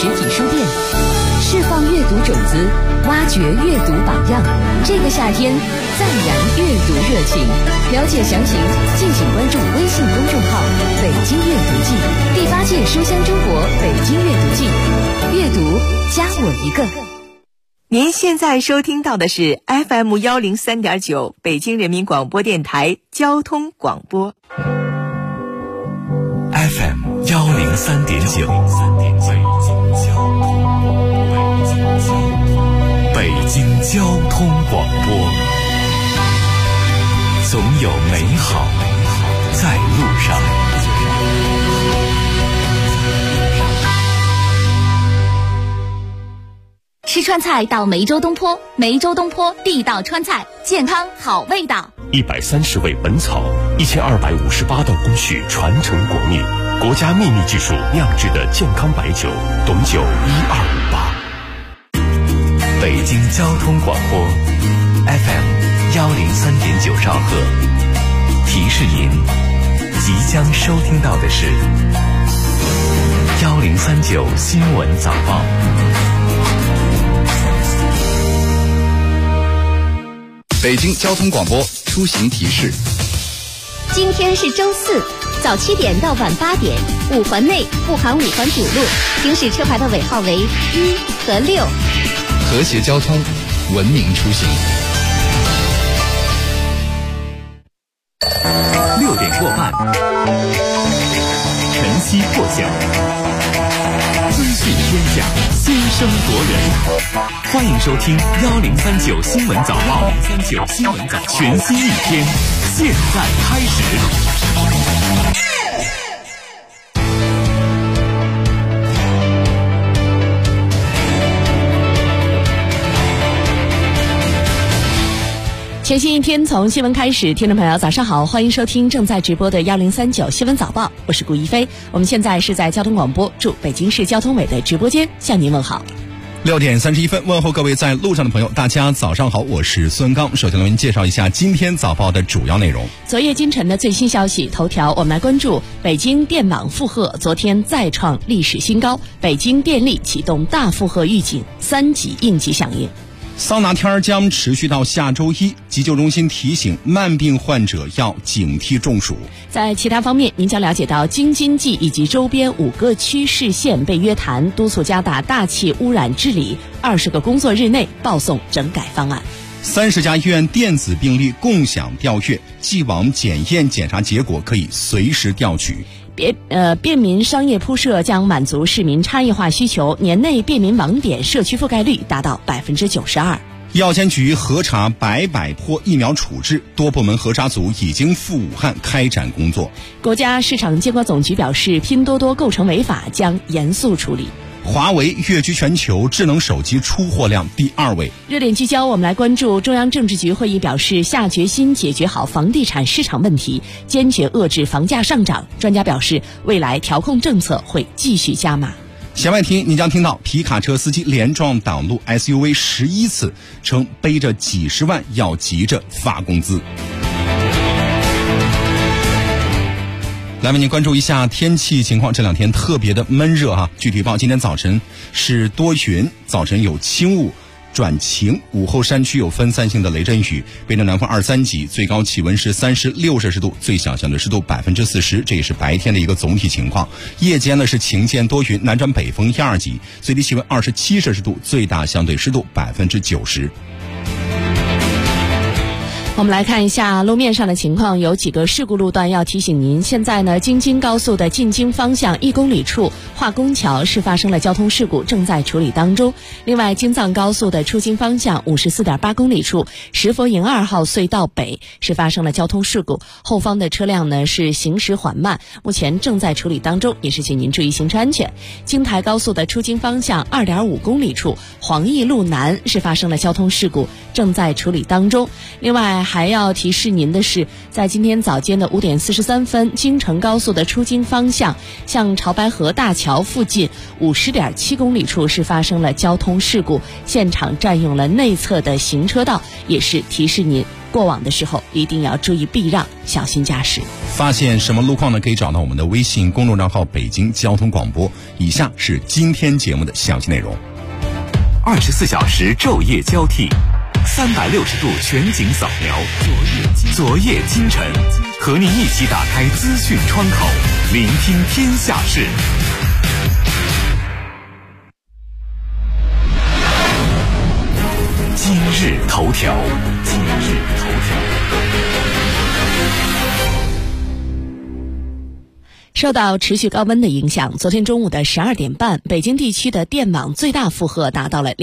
实体书店，释放阅读种子，挖掘阅读榜样。这个夏天，再燃阅读热情。了解详情，敬请关注微信公众号“北京阅读季”第8届书香中国北京阅读季，阅读加我一个。 您现在收听到的是 FM 103.9北京人民广播电台交通广播。 FM 103.9，北京交通广播，总有美好在路上。 吃川菜到梅州东坡，梅州东坡地道川菜，健康好味道。 130味本草，1258道工序传承国秘，国家秘密技术酿制的健康白酒，董酒1258。北京交通广播 FM 103.9兆赫，提示您即将收听到的是1039新闻早报。 北京交通广播出行提示： 今天是周4，早7点到晚8点，5环内不含5环主路，行驶车牌的尾号为1和6。 和谐交通，文明出行。 6点过半，晨曦破晓，资讯天下，新生夺人。欢迎收听1039新闻早报，1039新闻早报，全新一天，现在开始。 全新一天从新闻开始，听众朋友早上好，欢迎收听正在直播的1039新闻早报，我是顾一飞。我们现在是在交通广播驻北京市交通委的直播间向您问好。 6点31分，问候各位在路上的朋友，大家早上好，我是孙刚。首先为您介绍一下今天早报的主要内容。 昨夜今晨的最新消息头条，我们来关注北京电网负荷昨天再创历史新高，北京电力启动大负荷预警，3级应急响应。 桑拿天将持续到下周1，急救中心提醒慢病患者要警惕中暑。 在其他方面，您将了解到京津冀以及周边5个区市县被约谈，督促加大大气污染治理，20个工作日内报送整改方案。 30家医院电子病历共享调阅，既往检验检查结果可以随时调取。 便民商业铺设将满足市民差异化需求，年内便民网点社区覆盖率达到92%。 药监局核查白百坡疫苗处置，多部门核查组已经赴武汉开展工作。 国家市场监管总局表示，拼多多构成违法，将严肃处理。 华为跃居全球智能手机出货量第2位。 热点聚焦，我们来关注中央政治局会议表示，下决心解决好房地产市场问题，坚决遏制房价上涨。专家表示，未来调控政策会继续加码。 弦外听，你将听到皮卡车司机连撞挡路 SUV 11次，称背着几十万要急着发工资。来为您关注一下天气情况，这2天特别的闷热啊。具体报，今天早晨是多云，早晨有轻雾转晴，午后山区有分散性的雷阵雨，北正南风2、3级，最高气温是36摄氏度，最小相对湿度40%，这也是白天的一个总体情况。夜间呢是晴间多云，南转北风1、2级，最低气温27摄氏度，最大相对湿度90%。 我们来看一下路面上的情况，有几个事故路段要提醒您。现在呢，京津高速的进京方向1公里处化工桥是发生了交通事故，正在处理当中。另外，京藏高速的出京方向54.8公里处石佛营2号隧道北是发生了交通事故，后方的车辆呢是行驶缓慢，目前正在处理当中，也是请您注意行车安全。京台高速的出京方向2.5公里处黄义路南是发生了交通事故，正在处理当中。另外还要提示您的是，在今天早间的5点43分，京承高速的出京方向向潮白河大桥附近50.7公里处是发生了交通事故，现场占用了内侧的行车道，也是提示您过往的时候一定要注意避让，小心驾驶。 发现什么路况呢？可以找到我们的微信公众账号北京交通广播。以下是今天节目的详细内容。 24小时昼夜交替，360度全景扫描，昨夜今晨，和您一起打开资讯窗口，聆听天下事。今日头条。 受到持续高温的影响，昨天中午的12点半，北京地区的电网最大负荷达到了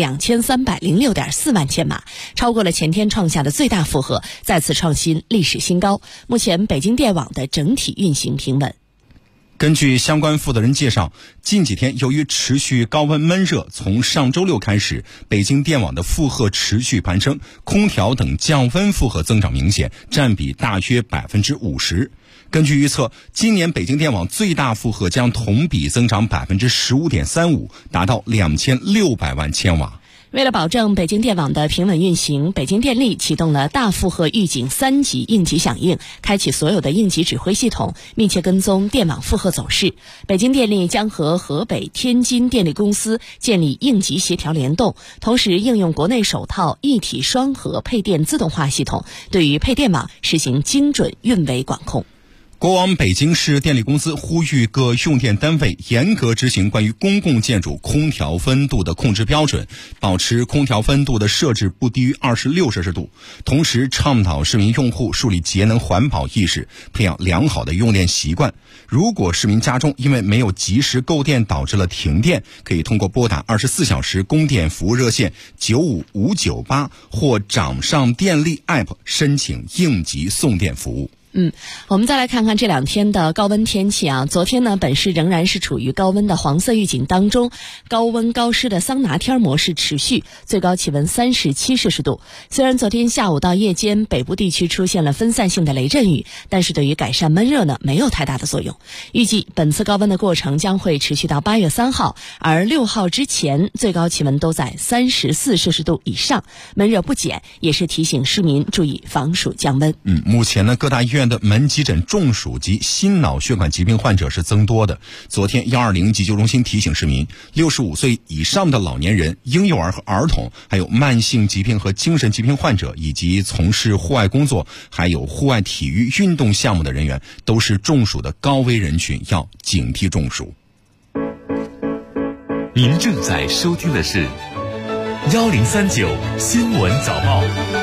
2306.4万千瓦，超过了前天创下的最大负荷，再次创新历史新高。目前北京电网的整体运行平稳。 根据相关负责人介绍，近几天由于持续高温闷热，从上周六开始，北京电网的负荷持续攀升，空调等降温负荷增长明显，占比大约50%。根据预测，今年北京电网最大负荷将同比增长15.35%，达到2600万千瓦。 为了保证北京电网的平稳运行，北京电力启动了大负荷预警3级应急响应，开启所有的应急指挥系统，密切跟踪电网负荷走势。北京电力将和河北、天津电力公司建立应急协调联动，同时应用国内首套一体双核配电自动化系统，对于配电网实行精准运维管控。 国网北京市电力公司呼吁各用电单位严格执行关于公共建筑空调温度的控制标准，保持空调温度的设置不低于26摄氏度，同时倡导市民用户树立节能环保意识，培养良好的用电习惯。如果市民家中因为没有及时购电导致了停电，可以通过拨打24小时供电服务热线95598或掌上电力 App 申请应急送电服务。 我们再来看看这2天的高温天气啊。昨天呢，本市仍然是处于高温的黄色预警当中，高温高湿的桑拿天模式持续，最高气温37摄氏度。虽然昨天下午到夜间北部地区出现了分散性的雷阵雨，但是对于改善闷热呢没有太大的作用。预计本次高温的过程将会持续到8月3号，而6号之前最高气温都在34摄氏度以上，闷热不减，也是提醒市民注意防暑降温。 目前呢，各大医院的门急诊中暑及心脑血管疾病患者是增多的。昨天120急救中心提醒市民，65岁以上的老年人、婴幼儿和儿童，还有慢性疾病和精神疾病患者，以及从事户外工作还有户外体育运动项目的人员，都是中暑的高危人群，要警惕中暑。 您正在收听的是1039新闻早报。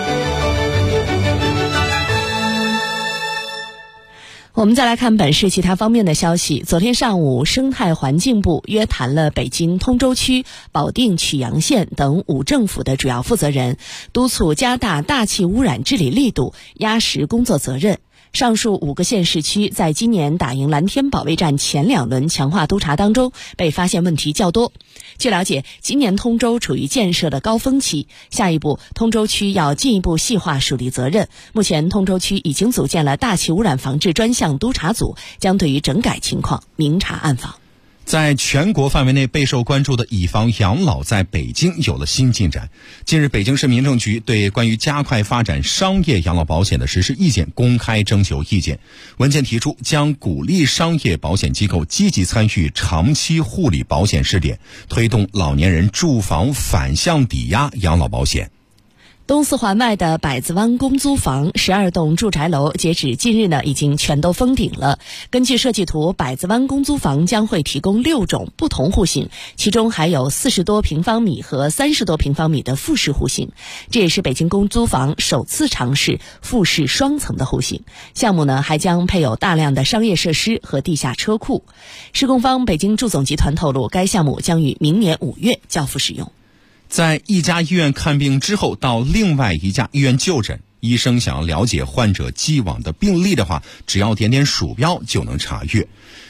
我们再来看本市其他方面的消息。昨天上午，生态环境部约谈了北京通州区、保定曲阳县等5政府的主要负责人，督促加大大气污染治理力度，压实工作责任。上述5个县市区在今年打赢蓝天保卫战前2轮强化督查当中，被发现问题较多。据了解，今年通州处于建设的高峰期，下一步通州区要进一步细化属地责任。目前通州区已经组建了大气污染防治专项督查组，将对于整改情况明察暗访。 在全国范围内备受关注的以房养老在北京有了新进展。近日，北京市民政局对关于加快发展商业养老保险的实施意见公开征求意见。文件提出，将鼓励商业保险机构积极参与长期护理保险试点，推动老年人住房反向抵押养老保险。 东四环外的百子湾公租房12栋住宅楼，截止近日呢，已经全都封顶了。根据设计图，百子湾公租房将会提供6种不同户型，其中还有40多平方米和30多平方米的复式户型。这也是北京公租房首次尝试复式双层的户型。项目呢，还将配有大量的商业设施和地下车库。施工方北京住总集团透露，该项目将于明年5月交付使用。 在一家医院看病之后到另外一家医院就诊，医生想要了解患者既往的病历的话，只要点点鼠标就能查阅。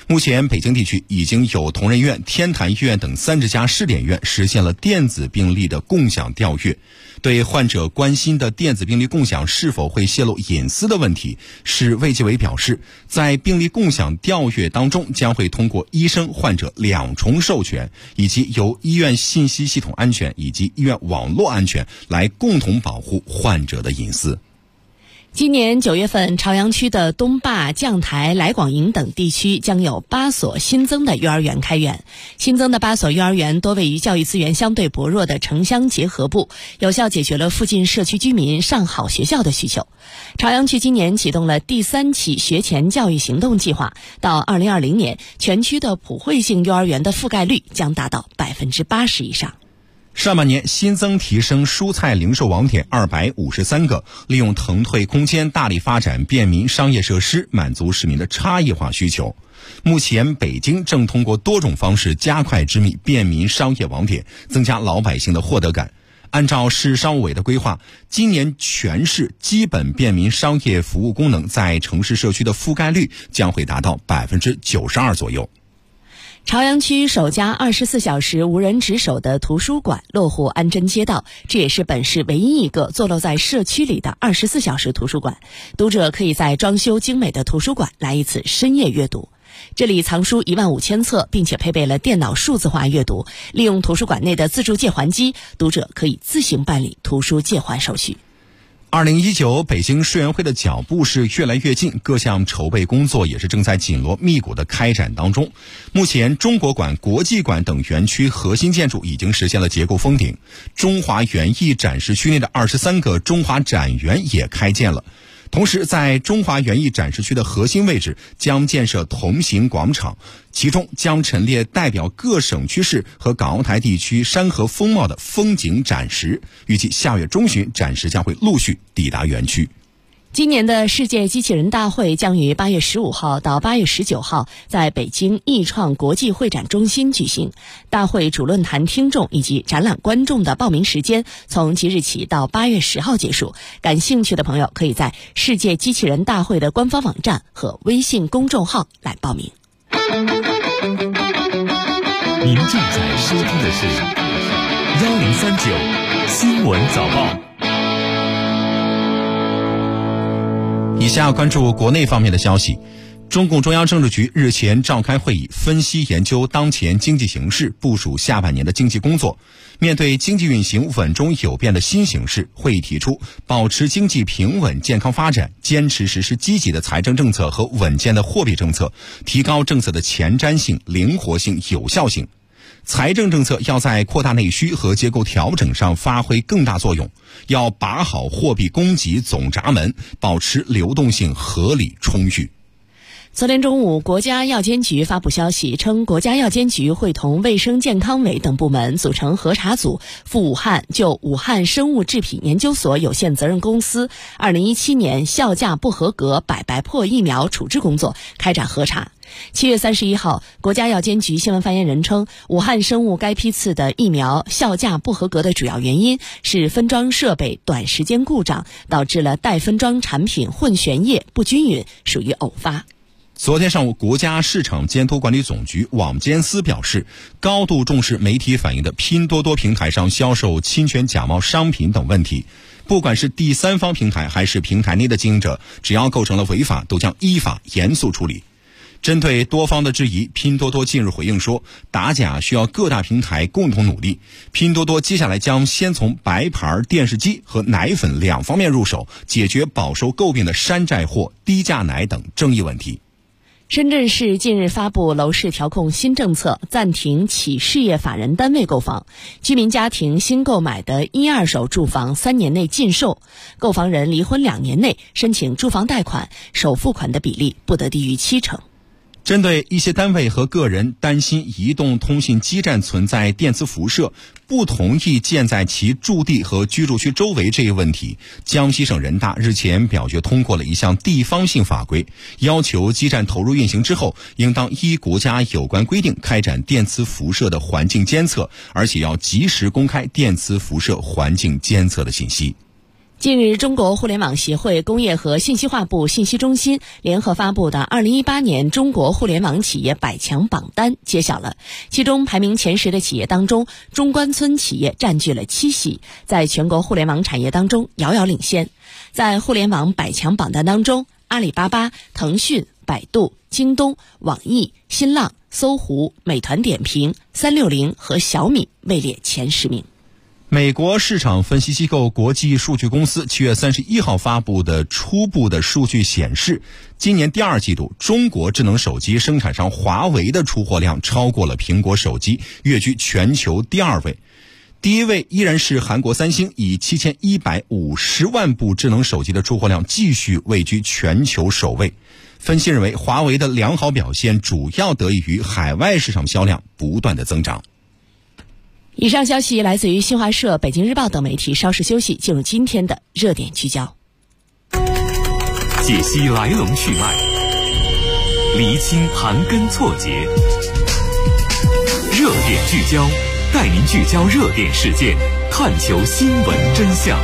目前北京地区已经有同仁医院、天坛医院等30家试点医院实现了电子病历的共享调阅。对患者关心的电子病历共享是否会泄露隐私的问题，市卫计委表示，在病历共享调阅当中，将会通过医生、患者2重授权，以及由医院信息系统安全以及医院网络安全来共同保护患者的隐私。 今年9月份，朝阳区的东坝、将台、来广营等地区将有8所新增的幼儿园开园。新增的8所幼儿园多位于教育资源相对薄弱的城乡结合部，有效解决了附近社区居民上好学校的需求。朝阳区今年启动了第3期学前教育行动计划，到2020年，全区的普惠性幼儿园的覆盖率将达到80%以上。 上半年新增提升蔬菜零售网点253个，利用腾退空间大力发展便民商业设施，满足市民的差异化需求。目前北京正通过多种方式加快织密便民商业网点，增加老百姓的获得感。按照市商务委的规划，今年全市基本便民商业服务功能在城市社区的覆盖率将会达到92%左右。 朝阳区首家24小时无人值守的图书馆落户安贞街道，这也是本市唯一一个坐落在社区里的24小时图书馆。读者可以在装修精美的图书馆来一次深夜阅读。这里藏书15000册，并且配备了电脑数字化阅读。利用图书馆内的自助借还机，读者可以自行办理图书借还手续。 2019北京世园会的脚步是越来越近，各项筹备工作也是正在紧锣密鼓的开展当中。目前中国馆、国际馆等园区核心建筑已经实现了结构封顶，中华园艺展示区内的23个中华展园也开建了。同时，在中华园艺展示区的核心位置将建设同行广场，其中将陈列代表各省区市和港澳台地区山河风貌的风景展石。预计下月中旬，展石将会陆续抵达园区。 今年的世界机器人大会将于8月15号到8月19号在北京易创国际会展中心举行。大会主论坛听众以及展览观众的报名时间从即日起到8月10号结束。感兴趣的朋友可以在世界机器人大会的官方网站和微信公众号来报名。 您正在收听的是1039新闻早报。 以下关注国内方面的消息。中共中央政治局日前召开会议，分析研究当前经济形势，部署下半年的经济工作。面对经济运行稳中有变的新形势，会议提出保持经济平稳健康发展，坚持实施积极的财政政策和稳健的货币政策，提高政策的前瞻性、灵活性、有效性。财政政策要在扩大内需和结构调整上发挥更大作用，要把好货币供给总闸门，保持流动性合理充裕。 昨天中午，国家药监局发布消息称，国家药监局会同卫生健康委等部门组成核查组，赴武汉就武汉生物制品研究所有限责任公司2017年效价不合格百白破疫苗处置工作开展核查。7月31号，国家药监局新闻发言人称，武汉生物该批次的疫苗效价不合格的主要原因是分装设备短时间故障，导致了待分装产品混悬液不均匀，属于偶发。 昨天上午，国家市场监督管理总局网监司表示，高度重视媒体反映的拼多多平台上销售侵权假冒商品等问题。不管是第三方平台还是平台内的经营者，只要构成了违法，都将依法严肃处理。针对多方的质疑，拼多多近日回应说，打假需要各大平台共同努力。拼多多接下来将先从白牌电视机和奶粉2方面入手，解决饱受诟病的山寨货、低价奶等争议问题。 深圳市近日发布楼市调控新政策，暂停企事业法人单位购房，居民家庭新购买的1、2手住房3年内禁售，购房人离婚2年内申请住房贷款，首付款的比例不得低于70%。 针对一些单位和个人担心移动通信基站存在电磁辐射，不同意建在其驻地和居住区周围这一问题，江西省人大日前表决通过了一项地方性法规，要求基站投入运行之后，应当依国家有关规定开展电磁辐射的环境监测，而且要及时公开电磁辐射环境监测的信息。 近日，中国互联网协会工业和信息化部信息中心联合发布的2018年中国互联网企业百强榜单揭晓了，其中排名前10的企业当中，中关村企业占据了7席，在全国互联网产业当中遥遥领先。在互联网百强榜单当中，阿里巴巴、腾讯、百度、京东、网易、新浪、搜狐、美团点评、360和小米位列前10名。 美国市场分析机构国际数据公司7月31号发布的初步的数据显示，今年第2季度中国智能手机生产商华为的出货量超过了苹果手机，跃居全球第2位。第1位依然是韩国三星，以7150万部智能手机的出货量继续位居全球首位。分析认为，华为的良好表现主要得益于海外市场销量不断的增长。 以上消息来自于新华社、北京日报等媒体。稍事休息，进入今天的热点聚焦， 解析来龙去脉，厘清盘根错节。热点聚焦，带您聚焦热点事件，探求新闻真相。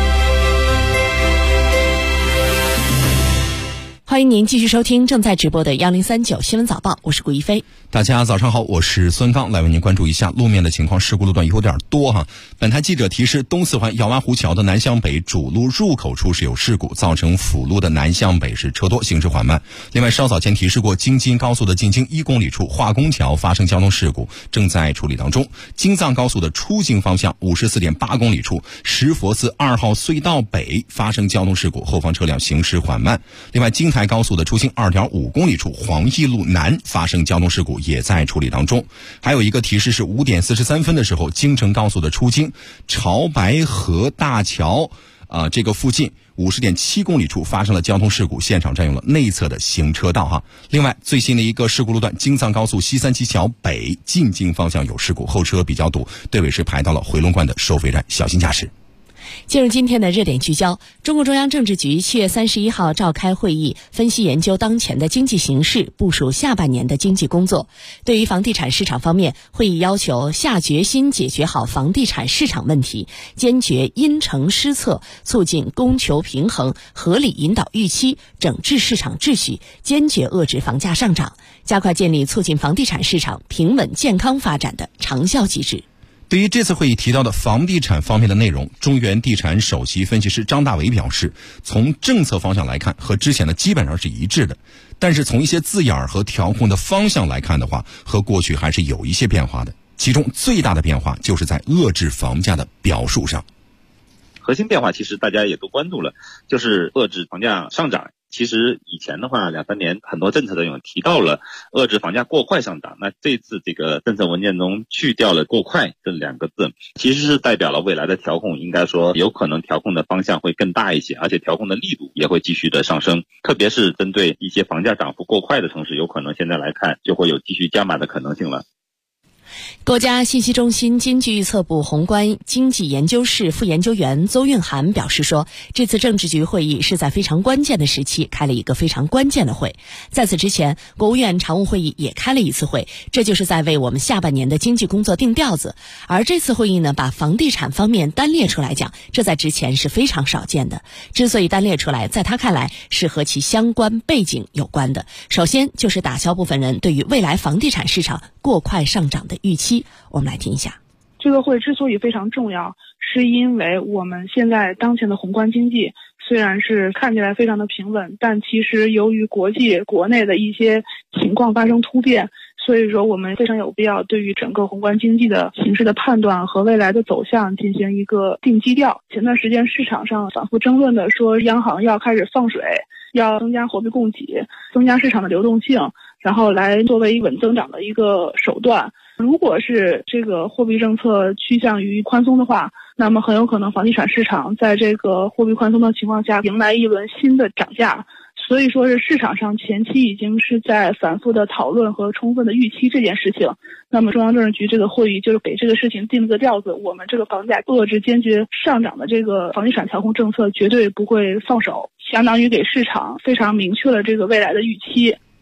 欢迎您继续收听正在直播的1039新闻早报，我是顾一飞。 大家早上好，我是孙刚，来为您关注一下路面的情况。事故路段有点多哈。本台记者提示，东四环姚洼湖桥的南向北主路入口处是有事故，造成辅路的南向北是车多，行驶缓慢。另外，稍早前提示过，京津高速的进京1公里处化工桥发生交通事故，正在处理当中。京藏高速的出京方向 54.8 公里处石佛寺2号隧道北发生交通事故，后方车辆行驶缓慢。另外，京台高速的出京 2.5 公里处黄驿路南发生交通事故，也在处理当中。还有一个提示是5点43分的时候，京承高速的出京潮白河大桥这个附近 50.7 公里处发生了交通事故，现场占用了内侧的行车道哈。另外，最新的一个事故路段，京藏高速西三旗桥北进京方向有事故，后车比较堵，队尾是排到了回龙观的收费站，小心驾驶。 进入今天的热点聚焦，中共中央政治局7月31号召开会议，分析研究当前的经济形势，部署下半年的经济工作。对于房地产市场方面，会议要求下决心解决好房地产市场问题，坚决因城施策，促进供求平衡，合理引导预期，整治市场秩序，坚决遏制房价上涨，加快建立促进房地产市场平稳健康发展的长效机制。 对于这次会议提到的房地产方面的内容，中原地产首席分析师张大伟表示，从政策方向来看，和之前的基本上是一致的，但是从一些字眼和调控的方向来看的话，和过去还是有一些变化的。其中最大的变化就是在遏制房价的表述上。 核心变化其实大家也都关注了，就是遏制房价上涨。其实以前的话2-3年很多政策都有提到了遏制房价过快上涨，那这次这个政策文件中去掉了过快这2个字，其实是代表了未来的调控应该说有可能调控的方向会更大一些，而且调控的力度也会继续的上升，特别是针对一些房价涨幅过快的城市，有可能现在来看就会有继续加码的可能性了。 国家信息中心经济预测部宏观经济研究室副研究员邹运涵表示说，这次政治局会议是在非常关键的时期开了一个非常关键的会。在此之前，国务院常务会议也开了一次会，这就是在为我们下半年的经济工作定调子。而这次会议呢，把房地产方面单列出来讲，这在之前是非常少见的。之所以单列出来，在他看来是和其相关背景有关的。首先就是打消部分人对于未来房地产市场过快上涨的预期。我们来听一下。 这个会之所以非常重要，是因为我们现在当前的宏观经济虽然是看起来非常的平稳，但其实由于国际国内的一些情况发生突变，所以说我们非常有必要对于整个宏观经济的形势的判断和未来的走向进行一个定基调。前段时间市场上反复争论的说央行要开始放水，要增加货币供给，增加市场的流动性，然后来作为稳增长的一个手段。如果是这个货币政策趋向于宽松的话，那么很有可能房地产市场在这个货币宽松的情况下迎来一轮新的涨价。所以说是市场上前期已经是在反复的讨论和充分的预期这件事情。那么中央政治局这个会议就是给这个事情定了个调子，我们这个房价遏制坚决上涨的这个房地产调控政策绝对不会放手，相当于给市场非常明确了这个未来的预期。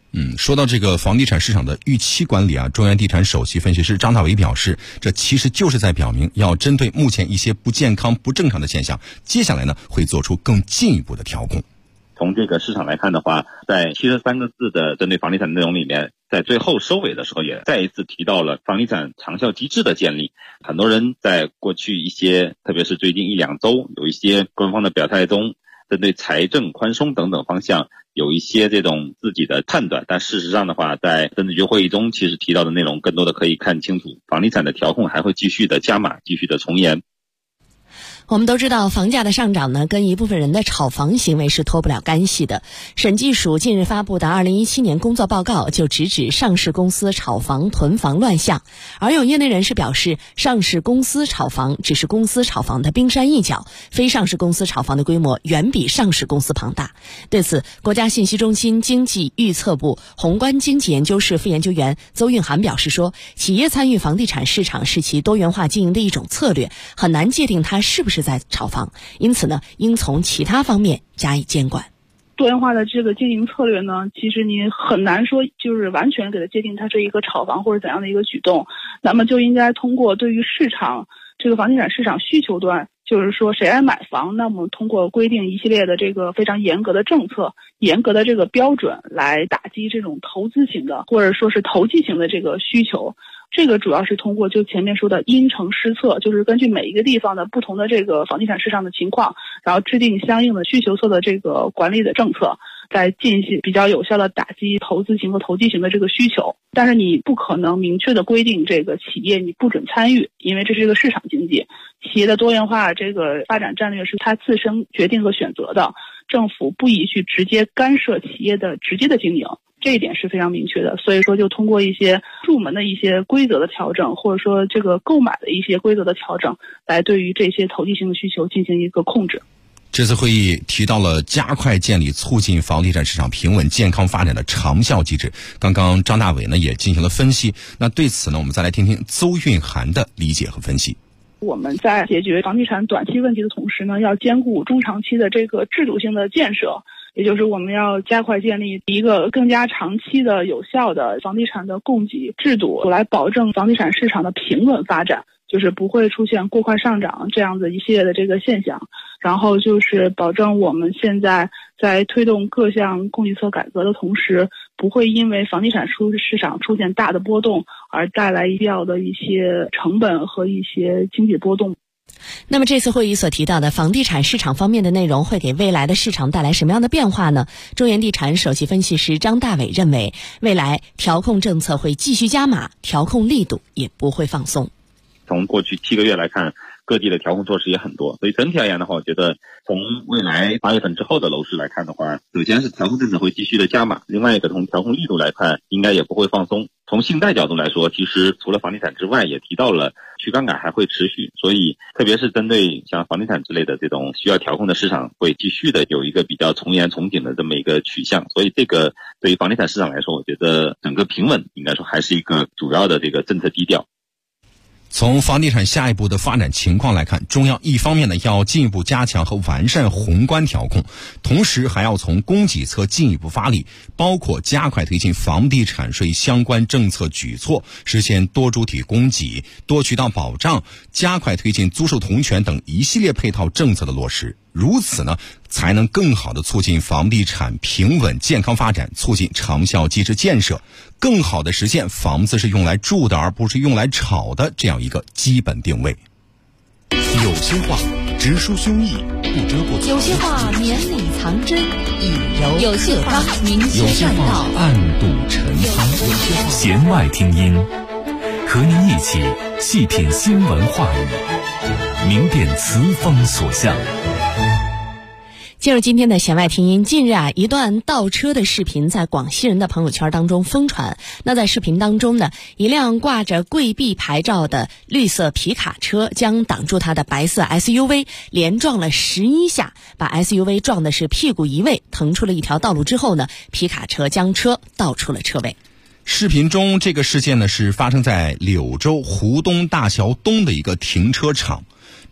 说到这个房地产市场的预期管理啊，中原地产首席分析师张大伟表示，这其实就是在表明要针对目前一些不健康、不正常的现象，接下来呢会做出更进一步的调控。 从这个市场来看的话，在73个字的针对房地产的内容里面，在最后收尾的时候也再一次提到了房地产长效机制的建立。很多人在过去一些，特别是最近1-2周，有一些官方的表态中，针对财政宽松等等方向有一些这种自己的判断，但事实上的话，在政治局会议中其实提到的内容更多的可以看清楚，房地产的调控还会继续的加码，继续的从严。 我们都知道，房价的上涨呢，跟一部分人的炒房行为是脱不了干系的。审计署近日发布的2017年工作报告就直指上市公司炒房囤房乱象，而有业内人士表示，上市公司炒房只是公司炒房的冰山一角，非上市公司炒房的规模远比上市公司庞大。对此，国家信息中心经济预测部宏观经济研究室副研究员邹运涵表示说，企业参与房地产市场是其多元化经营的一种策略，很难界定它是不是在炒房，因此呢，应从其他方面加以监管。 多元化的这个经营策略呢，其实你很难说就是完全给它界定它是一个炒房或者怎样的一个举动，那么就应该通过对于市场这个房地产市场需求端，就是说谁来买房，那么通过规定一系列的这个非常严格的政策、严格的这个标准来打击这种投资型的或者说是投机型的这个需求。这个主要是通过就前面说的因城施策，就是根据每一个地方的不同的这个房地产市场的情况，然后制定相应的需求侧的这个管理的政策，再进行比较有效的打击投资型和投机型的这个需求。但是你不可能明确的规定这个企业你不准参与，因为这是一个市场经济，企业的多元化这个发展战略是它自身决定和选择的，政府不宜去直接干涉企业的直接的经营。这一点是非常明确的，所以说就通过一些入门的一些规则的调整，或者说这个购买的一些规则的调整，来对于这些投机性的需求进行一个控制。 这次会议提到了加快建立促进房地产市场平稳健康发展的长效机制。刚刚张大伟呢也进行了分析，那对此呢我们再来听听邹运涵的理解和分析。 我们在解决房地产短期问题的同时呢，要兼顾中长期的这个制度性的建设，也就是我们要加快建立一个更加长期的有效的房地产的供给制度，来保证房地产市场的平稳发展，就是不会出现过快上涨这样子一系列的这个现象。然后就是保证我们现在在推动各项供给侧改革的同时，不会因为房地产市场出现大的波动而带来必要的一些成本和一些经济波动。 那么这次会议所提到的房地产市场方面的内容会给未来的市场带来什么样的变化呢？中原地产首席分析师张大伟认为，未来调控政策会继续加码，调控力度也不会放松。 从过去7个月来看，各地的调控措施也很多，所以整体而言的话，我觉得从未来8月份之后的楼市来看的话，首先是调控政策会继续的加码，另外一个从调控力度来看，应该也不会放松。从信贷角度来说，其实除了房地产之外，也提到了去杠杆还会持续，所以特别是针对像房地产之类的这种需要调控的市场，会继续的有一个比较从严从紧的这么一个取向。所以这个对于房地产市场来说，我觉得整个平稳应该说还是一个主要的这个政策基调。 从房地产下一步的发展情况来看，中央一方面呢要进一步加强和完善宏观调控，同时还要从供给侧进一步发力，包括加快推进房地产税相关政策举措，实现多主体供给、多渠道保障，加快推进租售同权等一系列配套政策的落实。如此呢，才能更好地促进房地产平稳健康发展，促进长效机制建设，更好地实现房子是用来住的而不是用来炒的这样一个基本定位。 有些话直抒胸臆，不遮不藏； 有些话绵里藏针，以柔有些话明有些确善道； 话暗度陈仓；弦外听音，和您一起细品新闻话语，明辨词风所向。 进入今天的弦外听音，近日一段倒车的视频在广西人的朋友圈当中疯传。那在视频当中呢，一辆挂着贵币牌照的绿色皮卡车将挡住它的白色 SUV 连撞了11下，把 SUV 撞的是屁股移位，腾出了一条道路之后呢，皮卡车将车倒出了车位。 视频中这个事件呢是发生在柳州湖东大桥东的一个停车场。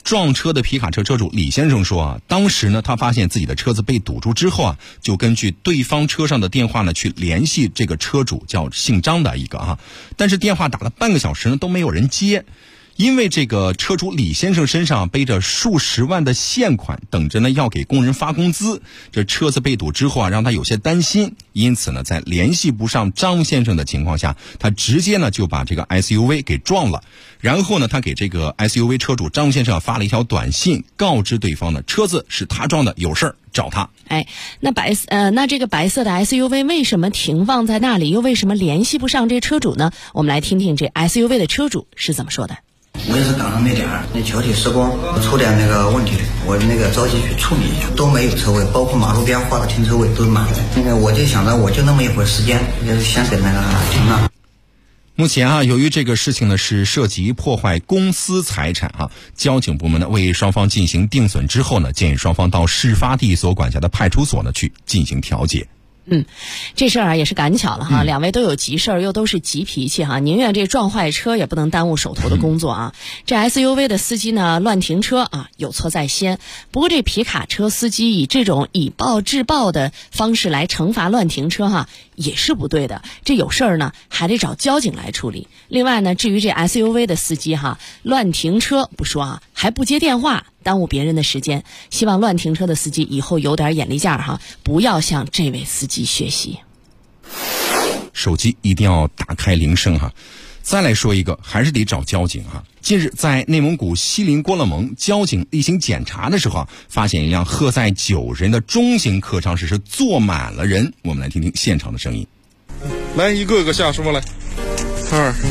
撞车的皮卡车车主李先生说啊，当时呢他发现自己的车子被堵住之后啊，就根据对方车上的电话呢去联系这个车主，叫姓张的一个但是电话打了半个小时呢都没有人接。因为这个车主李先生身上背着数十万的现款，等着呢要给工人发工资，这车子被堵之后啊，让他有些担心，因此呢在联系不上张先生的情况下，他直接呢就把这个 SUV 给撞了。然后呢他给这个 SUV 车主张先生发了一条短信，告知对方呢车子是他撞的，有事儿找他。 那这个白色的 SUV 为什么停放在那里，又为什么联系不上这车主呢？我们来听听这 SUV 的车主是怎么说的。 我也是赶上那点儿，那桥体施工出点那个问题，我那个着急去处理，都没有车位，包括马路边画的停车位都是满的。那个我就想着我就那么一会儿时间，就是先给那个停了。 目前由于这个事情呢是涉及破坏公司财产交警部门呢为双方进行定损之后呢，建议双方到事发地所管辖的派出所呢去进行调解。 这事儿也是赶巧了两位都有急事儿，又都是急脾气宁愿这撞坏车也不能耽误手头的工作这 SUV 的司机呢乱停车有错在先。不过这皮卡车司机以这种以暴制暴的方式来惩罚乱停车也是不对的，这有事儿呢还得找交警来处理。另外呢，至于这 SUV 的司机乱停车不说还不接电话，耽误别人的时间。希望乱停车的司机以后有点眼力劲儿不要向这位司机学习。 手机一定要打开铃声再来说一个，还是得找交警近日在内蒙古锡林郭勒盟，交警例行检查的时候发现一辆荷载9人的中型客舱是坐满了人。我们来听听现场的声音。 来，一个个下说来，2、3、4、5、12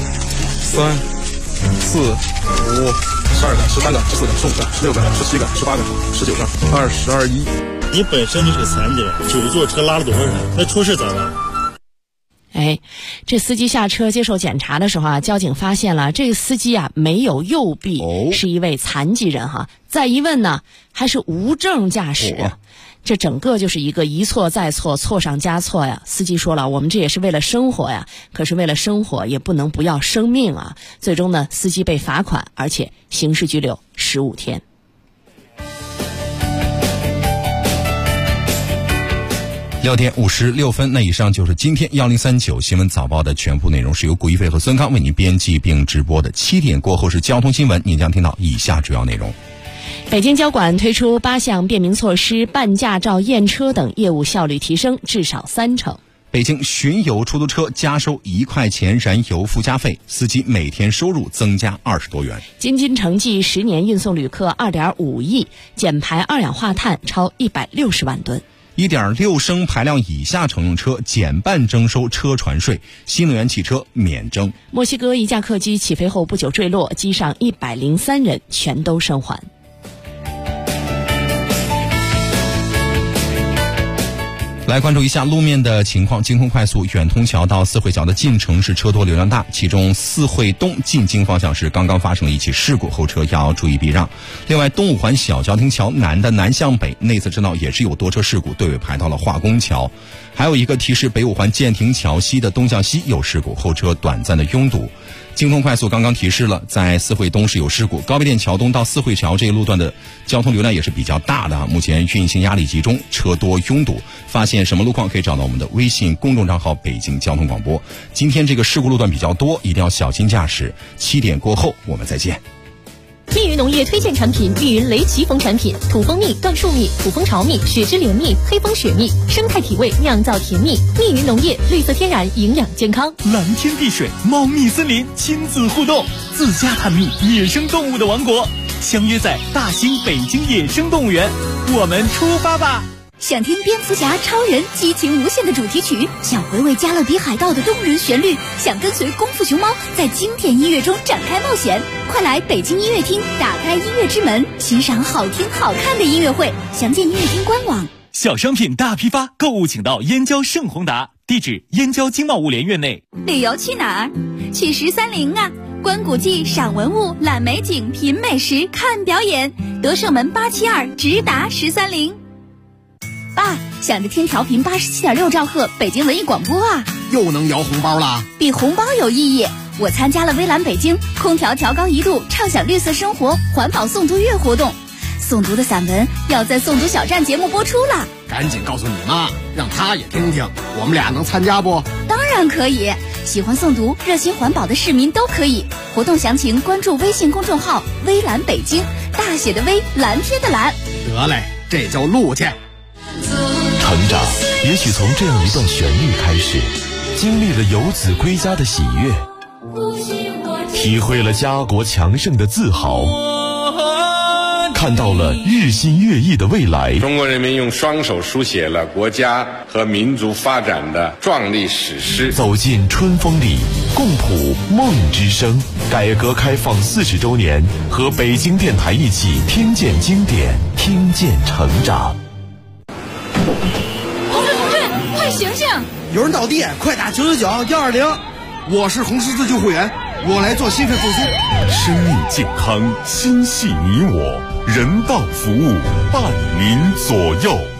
个、13个、14个、15个、16个、17个、18个、19个、20、21。 你本身就是残疾人，9座车拉了多少人？那出事咋办？ 这司机下车接受检查的时候交警发现了这个司机没有右臂，是一位残疾人再一问呢，还是无证驾驶这整个就是一个一错再错，错上加错呀。司机说了，我们这也是为了生活呀，可是为了生活也不能不要生命最终呢，司机被罚款，而且刑事拘留15天。 6点56分，那以上就是今天1039新闻早报的全部内容，是由古一飞和孙康为您编辑并直播的。7点过后是交通新闻，您将听到以下主要内容。 北京交管推出8项便民措施，办驾照验车等业务效率提升至少30%。 北京巡游出租车加收1块钱燃油附加费，司机每天收入增加20多元。 京津城际10年运送旅客2.5亿，减排二氧化碳超160万吨。 1.6升排量以下乘用车减半征收车船税，新能源汽车免征。 墨西哥一架客机起飞后不久坠落，机上103人全都生还。 来关注一下路面的情况。京通快速远通桥到四惠桥的进城是车多流量大，其中四惠东进京方向是刚刚发生了一起事故，后车要注意避让。另外东五环小桥亭桥南的南向北内侧车道也是有多车事故，队尾排到了化工桥。还有一个提示，北五环建亭桥西的东向西有事故，后车短暂的拥堵。京通快速刚刚提示了，在四惠东是有事故，高碑店桥东到四惠桥这一路段的交通流量也是比较大的目前运行压力集中，车多拥堵。发现什么路况可以找到我们的微信公众账号北京交通广播。今天这个事故路段比较多，一定要小心驾驶。7点过后我们再见。 密云农业推荐产品：密云雷奇蜂产品，土蜂蜜、椴树蜜、土蜂巢蜜、雪之莲蜜、黑蜂雪蜜，生态体味，酿造甜蜜。密云农业，绿色天然，营养健康。 蓝天碧水，猫蜜森林，亲子互动，自家探秘野生动物的王国，相约在大兴北京野生动物园，我们出发吧！ 想听蝙蝠侠、超人激情无限的主题曲，想回味加勒比海盗的动人旋律，想跟随功夫熊猫在经典音乐中展开冒险，快来北京音乐厅，打开音乐之门，欣赏好听好看的音乐会。详见音乐厅官网。 小商品大批发，购物请到燕郊盛宏达，地址燕郊经贸物联院内。 旅游去哪儿？去1030啊！观古迹、赏文物、览美景、品美食、看表演，德胜门872直达1030。爸，想着听调频87.6兆赫北京文艺广播啊， 又能摇红包了。 比红包有意义， 我参加了微蓝北京空调调高1度畅享绿色生活环保诵读月活动，诵读的散文要在诵读小站节目播出了。 赶紧告诉你妈，让她也听听，我们俩能参加不？ 当然可以，喜欢诵读、热心环保的市民都可以。活动详情关注微信公众号“微蓝北京”，大写的微，蓝天的蓝。 得嘞，这就录去。 成长也许从这样一段旋律开始，经历了游子归家的喜悦，体会了家国强盛的自豪，看到了日新月异的未来。 中国人民用双手书写了国家和民族发展的壮丽史诗。 走进春风里，共谱梦之声。改革开放40周年，和北京电台一起听见经典，听见成长。 同志，快醒醒！ 有人倒地，快打999-120。我是红十字救护员，我来做心肺复苏。 生命健康，心系你我，人道服务伴您左右。